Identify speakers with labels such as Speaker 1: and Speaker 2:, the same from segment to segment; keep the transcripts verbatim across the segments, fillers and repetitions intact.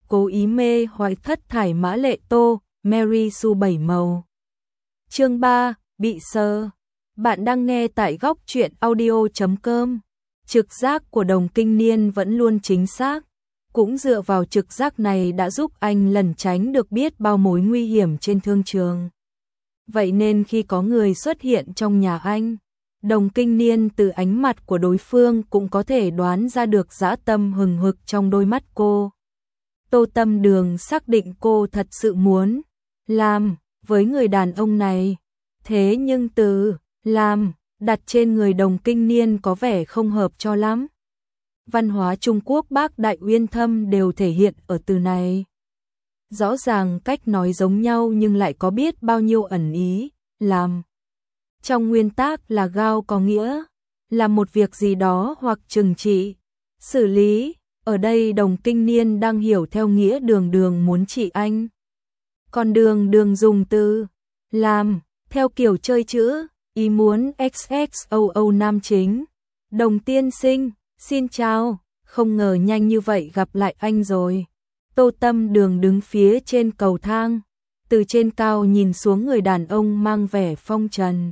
Speaker 1: cố ý mê hoặc thất thải Mã Lệ Tô, Mary Sue bảy màu. Chương ba, bị sờ. Bạn đang nghe tại góc truyện audio chấm com. Trực giác của Đồng Kinh Niên vẫn luôn chính xác. Cũng dựa vào trực giác này đã giúp anh lẩn tránh được biết bao mối nguy hiểm trên thương trường. Vậy nên khi có người xuất hiện trong nhà anh, Đồng Kinh Niên từ ánh mặt của đối phương cũng có thể đoán ra được dã tâm hừng hực trong đôi mắt cô. Tô Tâm Đường xác định cô thật sự muốn làm với người đàn ông này. Thế nhưng từ làm đặt trên người Đồng Kinh Niên có vẻ không hợp cho lắm. Văn hóa Trung Quốc Bác Đại Uyên Thâm đều thể hiện ở từ này. Rõ ràng cách nói giống nhau nhưng lại có biết bao nhiêu ẩn ý. Làm trong nguyên tắc là gao có nghĩa là một việc gì đó hoặc trừng trị, xử lý. Ở đây Đồng Kinh Niên đang hiểu theo nghĩa Đường Đường muốn trị anh. Còn Đường Đường dùng từ làm theo kiểu chơi chữ, ý muốn ích ích o o nam chính. Đồng tiên sinh, xin chào, không ngờ nhanh như vậy gặp lại anh rồi. Tô Tâm Đường đứng phía trên cầu thang, từ trên cao nhìn xuống người đàn ông mang vẻ phong trần.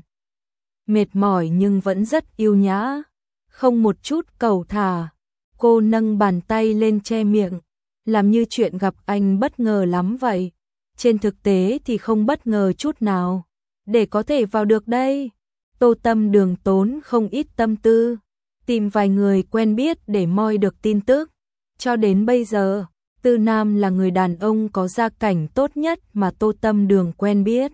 Speaker 1: Mệt mỏi nhưng vẫn rất yêu nhã, không một chút cầu thả. Cô nâng bàn tay lên che miệng, làm như chuyện gặp anh bất ngờ lắm vậy. Trên thực tế thì không bất ngờ chút nào. Để có thể vào được đây, Tô Tâm Đường tốn không ít tâm tư, tìm vài người quen biết để moi được tin tức. Cho đến bây giờ, Tư Nam là người đàn ông có gia cảnh tốt nhất mà Tô Tâm Đường quen biết.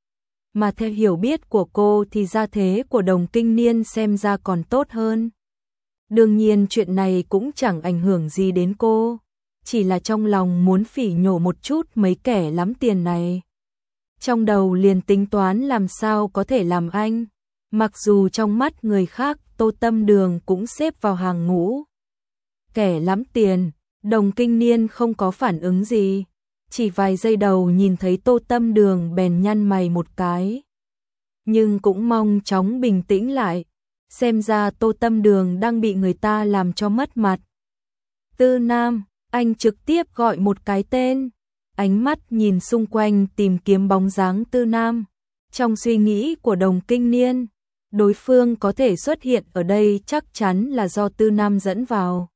Speaker 1: Mà theo hiểu biết của cô thì gia thế của Đồng Kinh Niên xem ra còn tốt hơn. Đương nhiên chuyện này cũng chẳng ảnh hưởng gì đến cô, chỉ là trong lòng muốn phỉ nhổ một chút mấy kẻ lắm tiền này. Trong đầu liền tính toán làm sao có thể làm anh, mặc dù trong mắt người khác Tô Tâm Đường cũng xếp vào hàng ngũ kẻ lắm tiền. Đồng Kinh Niên không có phản ứng gì, chỉ vài giây đầu nhìn thấy Tô Tâm Đường bèn nhăn mày một cái. Nhưng cũng mong chóng bình tĩnh lại, xem ra Tô Tâm Đường đang bị người ta làm cho mất mặt. Tư Nam, anh trực tiếp gọi một cái tên, ánh mắt nhìn xung quanh tìm kiếm bóng dáng Tư Nam. Trong suy nghĩ của Đồng Kinh Niên, đối phương có thể xuất hiện ở đây chắc chắn là do Tư Nam dẫn vào.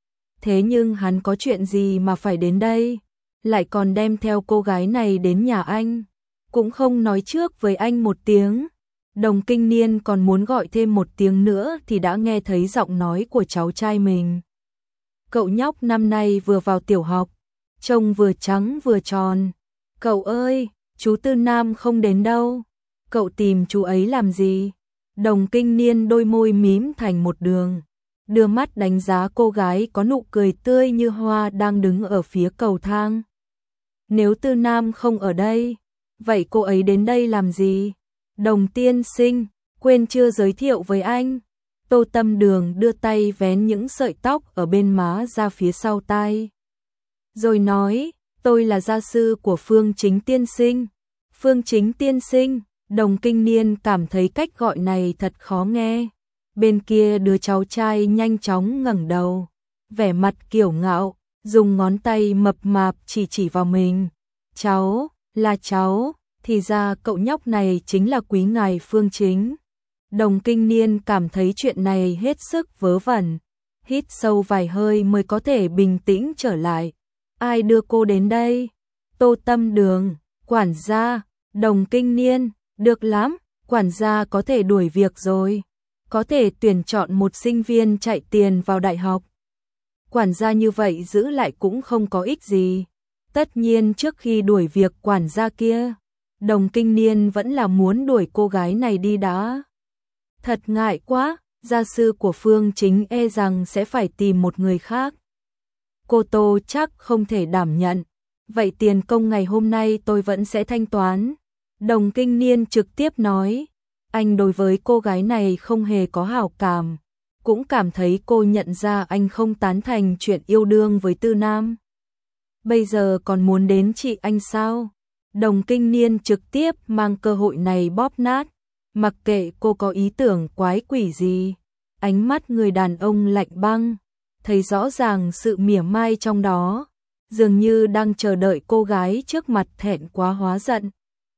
Speaker 1: Thế nhưng hắn có chuyện gì mà phải đến đây, lại còn đem theo cô gái này đến nhà anh, cũng không nói trước với anh một tiếng. Đồng Kinh Niên còn muốn gọi thêm một tiếng nữa thì đã nghe thấy giọng nói của cháu trai mình. Cậu nhóc năm nay vừa vào tiểu học, trông vừa trắng vừa tròn. Cậu ơi, chú Tư Nam không đến đâu, cậu tìm chú ấy làm gì? Đồng Kinh Niên đôi môi mím thành một đường, đưa mắt đánh giá cô gái có nụ cười tươi như hoa đang đứng ở phía cầu thang. Nếu Tư Nam không ở đây, vậy cô ấy đến đây làm gì? Đồng tiên sinh, quên chưa giới thiệu với anh. Tô Tâm Đường đưa tay vén những sợi tóc ở bên má ra phía sau tai, rồi nói, tôi là gia sư của Phương Chính tiên sinh. Phương Chính tiên sinh. Đồng Kinh Niên cảm thấy cách gọi này thật khó nghe. Bên kia đứa cháu trai nhanh chóng ngẩng đầu, vẻ mặt kiêu ngạo, dùng ngón tay mập mạp chỉ chỉ vào mình. Cháu, là cháu, thì ra cậu nhóc này chính là quý ngài Phương Chính. Đồng Kinh Niên cảm thấy chuyện này hết sức vớ vẩn, hít sâu vài hơi mới có thể bình tĩnh trở lại. Ai đưa cô đến đây? Tô Tâm Đường, quản gia. Đồng Kinh Niên, được lắm, quản gia có thể đuổi việc rồi, có thể tuyển chọn một sinh viên chạy tiền vào đại học. Quản gia như vậy giữ lại cũng không có ích gì. Tất nhiên trước khi đuổi việc quản gia kia, Đồng Kinh Niên vẫn là muốn đuổi cô gái này đi đã. Thật ngại quá, gia sư của Phương Chính e rằng sẽ phải tìm một người khác. Cô Tô chắc không thể đảm nhận, vậy tiền công ngày hôm nay tôi vẫn sẽ thanh toán. Đồng Kinh Niên trực tiếp nói, anh đối với cô gái này không hề có hảo cảm, cũng cảm thấy cô nhận ra anh không tán thành chuyện yêu đương với Tư Nam. Bây giờ còn muốn đến chị anh sao? Đồng Kinh Niên trực tiếp mang cơ hội này bóp nát, mặc kệ cô có ý tưởng quái quỷ gì. Ánh mắt người đàn ông lạnh băng, thấy rõ ràng sự mỉa mai trong đó. dường như đang chờ đợi cô gái trước mặt thẹn quá hóa giận.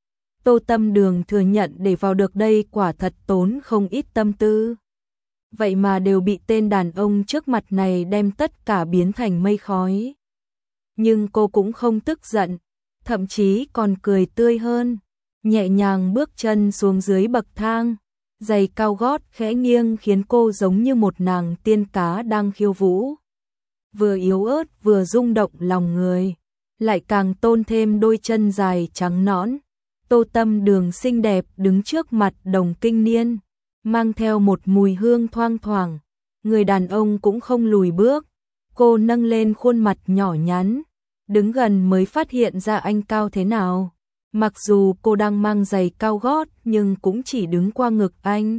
Speaker 1: Tô Tâm Đường thừa nhận để vào được đây quả thật tốn không ít tâm tư. Vậy mà đều bị tên đàn ông trước mặt này đem tất cả biến thành mây khói. Nhưng cô cũng không tức giận, thậm chí còn cười tươi hơn, nhẹ nhàng bước chân xuống dưới bậc thang, giày cao gót khẽ nghiêng khiến cô giống như một nàng tiên cá đang khiêu vũ. Vừa yếu ớt vừa rung động lòng người, lại càng tôn thêm đôi chân dài trắng nõn. Tô Tâm Đường xinh đẹp đứng trước mặt Đồng Kinh Niên, mang theo một mùi hương thoang thoảng. Người đàn ông cũng không lùi bước, cô nâng lên khuôn mặt nhỏ nhắn, đứng gần mới phát hiện ra anh cao thế nào. Mặc dù cô đang mang giày cao gót nhưng cũng chỉ đứng qua ngực anh.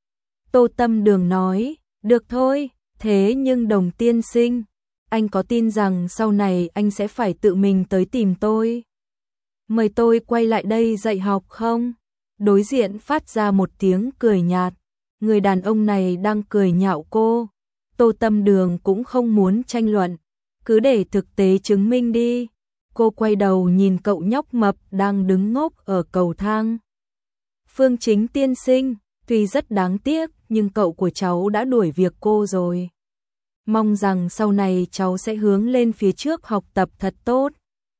Speaker 1: Tô Tâm Đường nói, được thôi, thế nhưng Đồng tiên sinh, anh có tin rằng sau này anh sẽ phải tự mình tới tìm tôi? Mời tôi quay lại đây dạy học không? Đối diện phát ra một tiếng cười nhạt. Người đàn ông này đang cười nhạo cô. Tô Tâm Đường cũng không muốn tranh luận, cứ để thực tế chứng minh đi. Cô quay đầu nhìn cậu nhóc mập đang đứng ngốc ở cầu thang. Phương Chính tiên sinh, tuy rất đáng tiếc nhưng cậu của cháu đã đuổi việc cô rồi. Mong rằng sau này cháu sẽ hướng lên phía trước học tập thật tốt.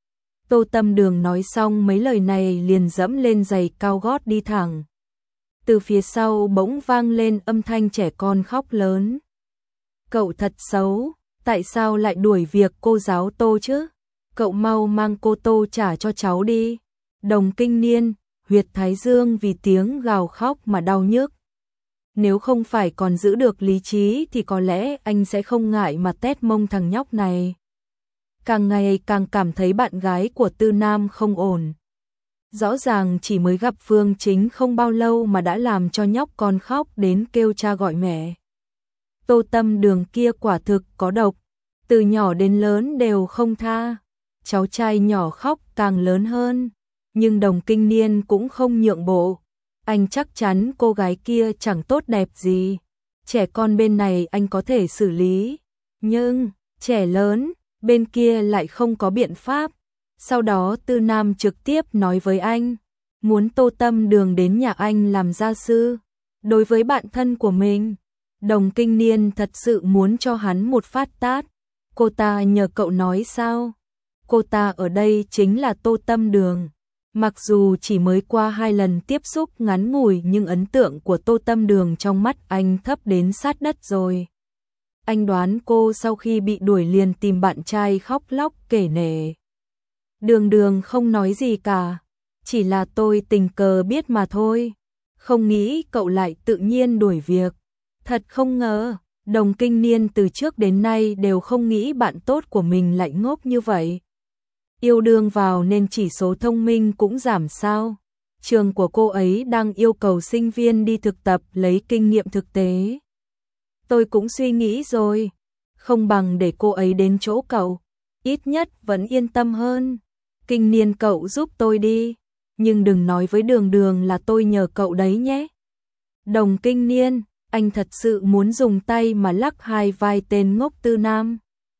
Speaker 1: Tô Tâm Đường nói xong mấy lời này liền dẫm lên giày cao gót đi thẳng. Từ phía sau bỗng vang lên âm thanh trẻ con khóc lớn. Cậu thật xấu, tại sao lại đuổi việc cô giáo Tô chứ? Cậu mau mang cô Tô trả cho cháu đi. Đồng Kinh Niên, huyệt thái dương vì tiếng gào khóc mà đau nhức. Nếu không phải còn giữ được lý trí thì có lẽ anh sẽ không ngại mà tét mông thằng nhóc này. Càng ngày càng cảm thấy bạn gái của Tư Nam không ổn. Rõ ràng chỉ mới gặp Phương Chính không bao lâu mà đã làm cho nhóc con khóc đến kêu cha gọi mẹ. Tô Tâm Đường kia quả thực có độc, từ nhỏ đến lớn đều không tha. Cháu trai nhỏ khóc càng lớn hơn, nhưng Đồng Kinh Niên cũng không nhượng bộ. Anh chắc chắn cô gái kia chẳng tốt đẹp gì. Trẻ con bên này anh có thể xử lý, nhưng trẻ lớn bên kia lại không có biện pháp. Sau đó Tư Nam trực tiếp nói với anh, muốn Tô Tâm Đường đến nhà anh làm gia sư. Đối với bạn thân của mình, Đồng Kinh Niên thật sự muốn cho hắn một phát tát. Cô ta nhờ cậu nói sao? Cô ta ở đây chính là Tô Tâm Đường. Mặc dù chỉ mới qua hai lần tiếp xúc ngắn ngủi nhưng ấn tượng của Tô Tâm Đường trong mắt anh thấp đến sát đất rồi. Anh đoán cô sau khi bị đuổi liền tìm bạn trai khóc lóc kể nể. Đường Đường không nói gì cả, chỉ là tôi tình cờ biết mà thôi. Không nghĩ cậu lại tự nhiên đuổi việc. Thật không ngờ, Đồng Kinh Niên từ trước đến nay đều không nghĩ bạn tốt của mình lại ngốc như vậy. Yêu đương vào nên chỉ số thông minh cũng giảm sao? Trường của cô ấy đang yêu cầu sinh viên đi thực tập lấy kinh nghiệm thực tế. Tôi cũng suy nghĩ rồi, không bằng để cô ấy đến chỗ cậu, ít nhất vẫn yên tâm hơn. Kinh Niên cậu giúp tôi đi, nhưng đừng nói với Đường Đường là tôi nhờ cậu đấy nhé. Đồng Kinh Niên, anh thật sự muốn dùng tay mà lắc hai vai tên ngốc Tư Nam.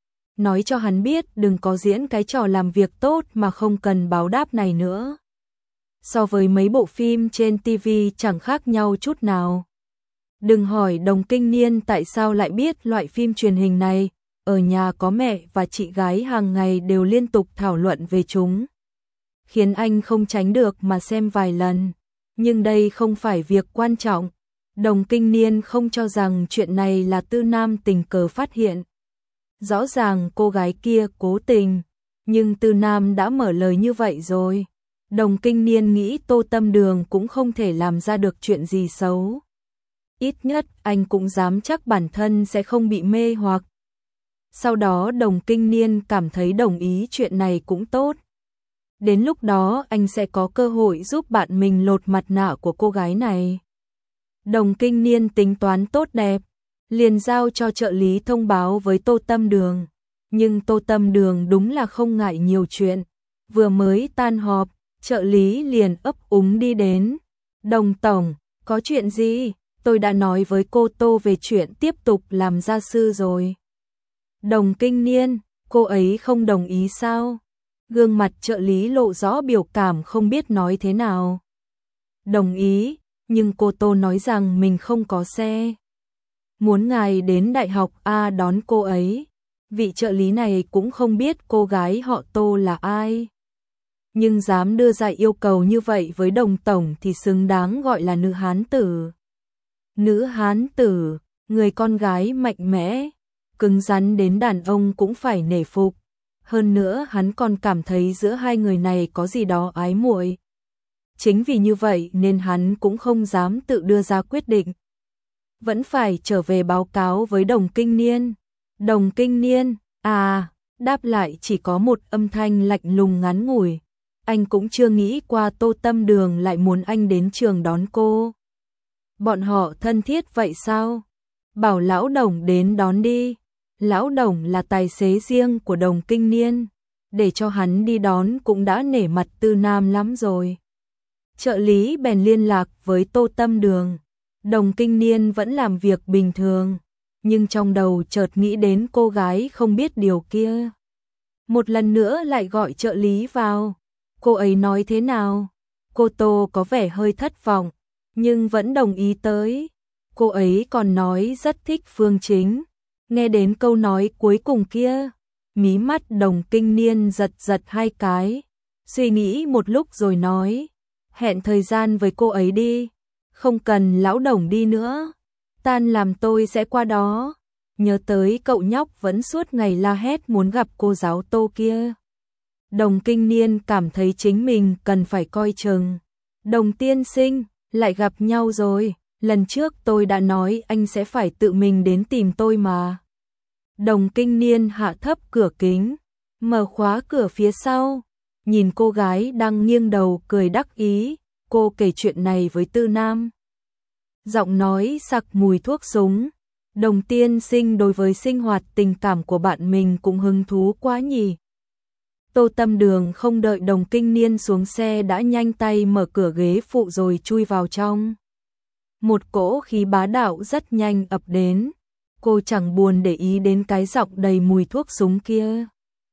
Speaker 1: Nói cho hắn biết đừng có diễn cái trò làm việc tốt mà không cần báo đáp này nữa. So với mấy bộ phim trên ti vi chẳng khác nhau chút nào. Đừng hỏi Đồng Kinh Niên tại sao lại biết loại phim truyền hình này, ở nhà có mẹ và chị gái hàng ngày đều liên tục thảo luận về chúng. Khiến anh không tránh được mà xem vài lần. Nhưng đây không phải việc quan trọng. Đồng Kinh Niên không cho rằng chuyện này là Tư Nam tình cờ phát hiện. Rõ ràng cô gái kia cố tình, nhưng Tư Nam đã mở lời như vậy rồi. Đồng Kinh Niên nghĩ Tô Tâm Đường cũng không thể làm ra được chuyện gì xấu. Ít nhất anh cũng dám chắc bản thân sẽ không bị mê hoặc. Sau đó Đồng Kinh Niên cảm thấy đồng ý chuyện này cũng tốt. Đến lúc đó anh sẽ có cơ hội giúp bạn mình lột mặt nạ của cô gái này. Đồng Kinh Niên tính toán tốt đẹp, liền giao cho trợ lý thông báo với Tô Tâm Đường. Nhưng Tô Tâm Đường đúng là không ngại nhiều chuyện. Vừa mới tan họp, trợ lý liền ấp úng đi đến. Đồng tổng, có chuyện gì? Tôi đã nói với cô Tô về chuyện tiếp tục làm gia sư rồi. Đồng Kinh Niên, Cô ấy không đồng ý sao? Gương mặt trợ lý lộ rõ biểu cảm không biết nói thế nào. Đồng ý, nhưng cô Tô nói rằng mình không có xe. Muốn ngài đến Đại học A đón cô ấy. Vị trợ lý này cũng không biết cô gái họ Tô là ai. Nhưng dám đưa ra yêu cầu như vậy với đồng tổng thì xứng đáng gọi là nữ hán tử. Nữ hán tử, người con gái mạnh mẽ, cứng rắn đến đàn ông cũng phải nể phục. Hơn nữa hắn còn cảm thấy giữa hai người này có gì đó ái muội. Chính vì như vậy nên hắn cũng không dám tự đưa ra quyết định. Vẫn phải trở về báo cáo với Đồng Kinh Niên. Đồng Kinh Niên, à, đáp lại chỉ có một âm thanh lạnh lùng ngắn ngủi. Anh cũng chưa nghĩ qua Tô Tâm Đường lại muốn anh đến trường đón cô. Bọn họ thân thiết vậy sao? Bảo lão Đồng đến đón đi. Lão Đồng là tài xế riêng của Đồng Kinh Niên. Để cho hắn đi đón cũng đã nể mặt Tư Nam lắm rồi. Trợ lý bèn liên lạc với Tô Tâm Đường. Đồng Kinh Niên vẫn làm việc bình thường, nhưng trong đầu chợt nghĩ đến cô gái không biết điều kia. Một lần nữa lại gọi trợ lý vào. Cô ấy nói thế nào? Cô Tô có vẻ hơi thất vọng, nhưng vẫn đồng ý tới. Cô ấy còn nói rất thích Phương Chính. Nghe đến câu nói cuối cùng kia, mí mắt Đồng Kinh Niên giật giật hai cái. Suy nghĩ một lúc rồi nói, hẹn thời gian với cô ấy đi. Không cần lão Đồng đi nữa. Tan làm tôi sẽ qua đó. Nhớ tới cậu nhóc vẫn suốt ngày la hét muốn gặp cô giáo Tô kia. Đồng Kinh Niên cảm thấy chính mình cần phải coi chừng. Đồng tiên sinh, lại gặp nhau rồi. Lần trước tôi đã nói anh sẽ phải tự mình đến tìm tôi mà. Đồng Kinh Niên hạ thấp cửa kính, mở khóa cửa phía sau. Nhìn cô gái đang nghiêng đầu cười đắc ý. Cô kể chuyện này với Tư Nam. Giọng nói sặc mùi thuốc súng. Đồng tiên sinh đối với sinh hoạt tình cảm của bạn mình cũng hứng thú quá nhỉ. Tô Tâm Đường không đợi Đồng Kinh Niên xuống xe đã nhanh tay mở cửa ghế phụ rồi chui vào trong. Một cỗ khí bá đạo rất nhanh ập đến. Cô chẳng buồn để ý đến cái giọng đầy mùi thuốc súng kia.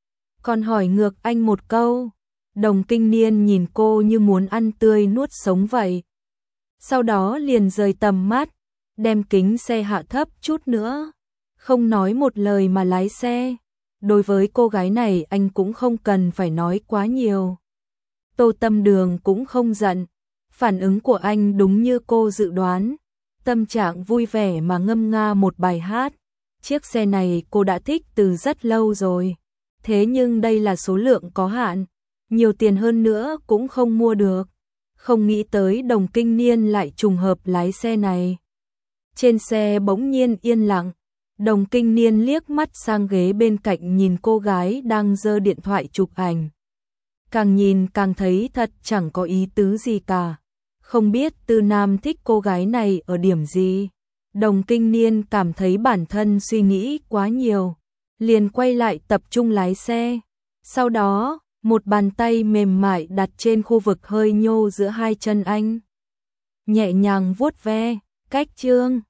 Speaker 1: Còn hỏi ngược anh một câu. Đồng Kinh Niên nhìn cô như muốn ăn tươi nuốt sống vậy. Sau đó liền rời tầm mắt, đem kính xe hạ thấp chút nữa. Không nói một lời mà lái xe. Đối với cô gái này anh cũng không cần phải nói quá nhiều. Tô Tâm Đường cũng không giận. Phản ứng của anh đúng như cô dự đoán. Tâm trạng vui vẻ mà ngâm nga một bài hát. Chiếc xe này cô đã thích từ rất lâu rồi. Thế nhưng đây là số lượng có hạn. Nhiều tiền hơn nữa cũng không mua được. Không nghĩ tới Đồng Kinh Niên lại trùng hợp lái xe này. Trên xe bỗng nhiên yên lặng. Đồng Kinh Niên liếc mắt sang ghế bên cạnh nhìn cô gái đang giơ điện thoại chụp ảnh. Càng nhìn càng thấy thật chẳng có ý tứ gì cả. Không biết Tư Nam thích cô gái này ở điểm gì. Đồng Kinh Niên cảm thấy bản thân suy nghĩ quá nhiều. Liền quay lại tập trung lái xe. Sau đó, một bàn tay mềm mại đặt trên khu vực hơi nhô giữa hai chân anh. Nhẹ nhàng vuốt ve, cách chương.